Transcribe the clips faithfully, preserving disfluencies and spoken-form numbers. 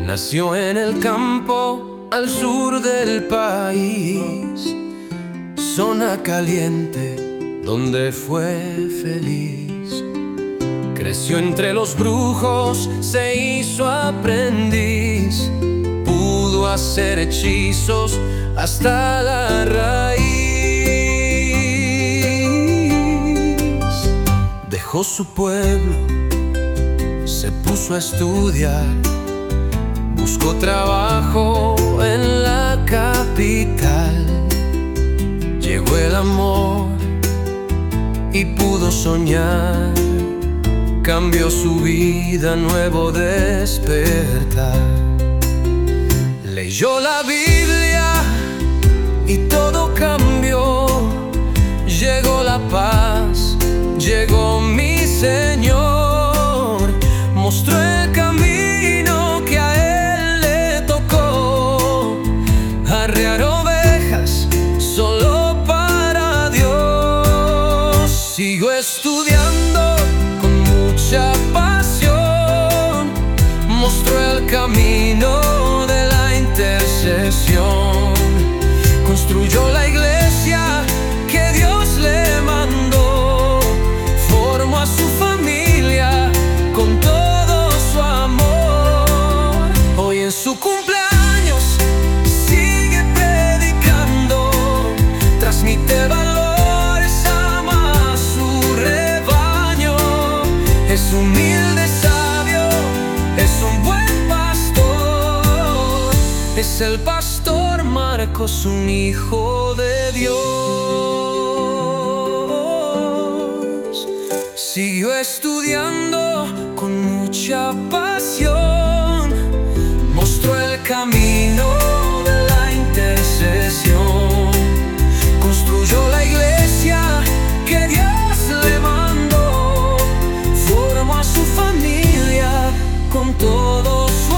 Nació en el campo al sur del país, zona caliente donde fue feliz. Creció entre los brujos, se hizo aprendiz, pudo hacer hechizos hasta la raíz. Dejó su pueblo, se puso a estudiar, buscó trabajo en la capital. Llegó el amor y pudo soñar, cambió su vida, nuevo despertar. Leyó la Biblia y todo cambió. Llegó la paz, llegó mi Señor, mostró el camino que a él le tocó, arrear ovejas solo para Dios. Siguió estudiando con mucha pasión, mostró el camino de la intercesión, construyó la iglesia que Dios le mandó, formó a su familia con todo su amor. Hoy en su cumpleaños sigue predicando, transmite valores, ama a su rebaño. Es humilde, sabio, es un buen pastor. Es el pastor Marcos, un hijo de Dios. Siguió estudiando con mucha pasión, mostró el camino de la intercesión, construyó la iglesia que Dios le mandó, formó a su familia con todo su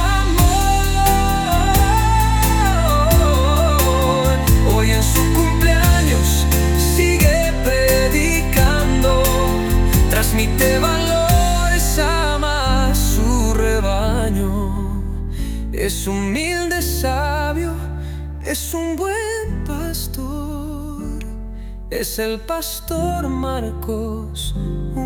amor. Hoy en su cumpleaños sigue predicando, transmite valores, ama a su rebaño. Es humilde, sabio, es un buen pastor. Es el pastor Marcos,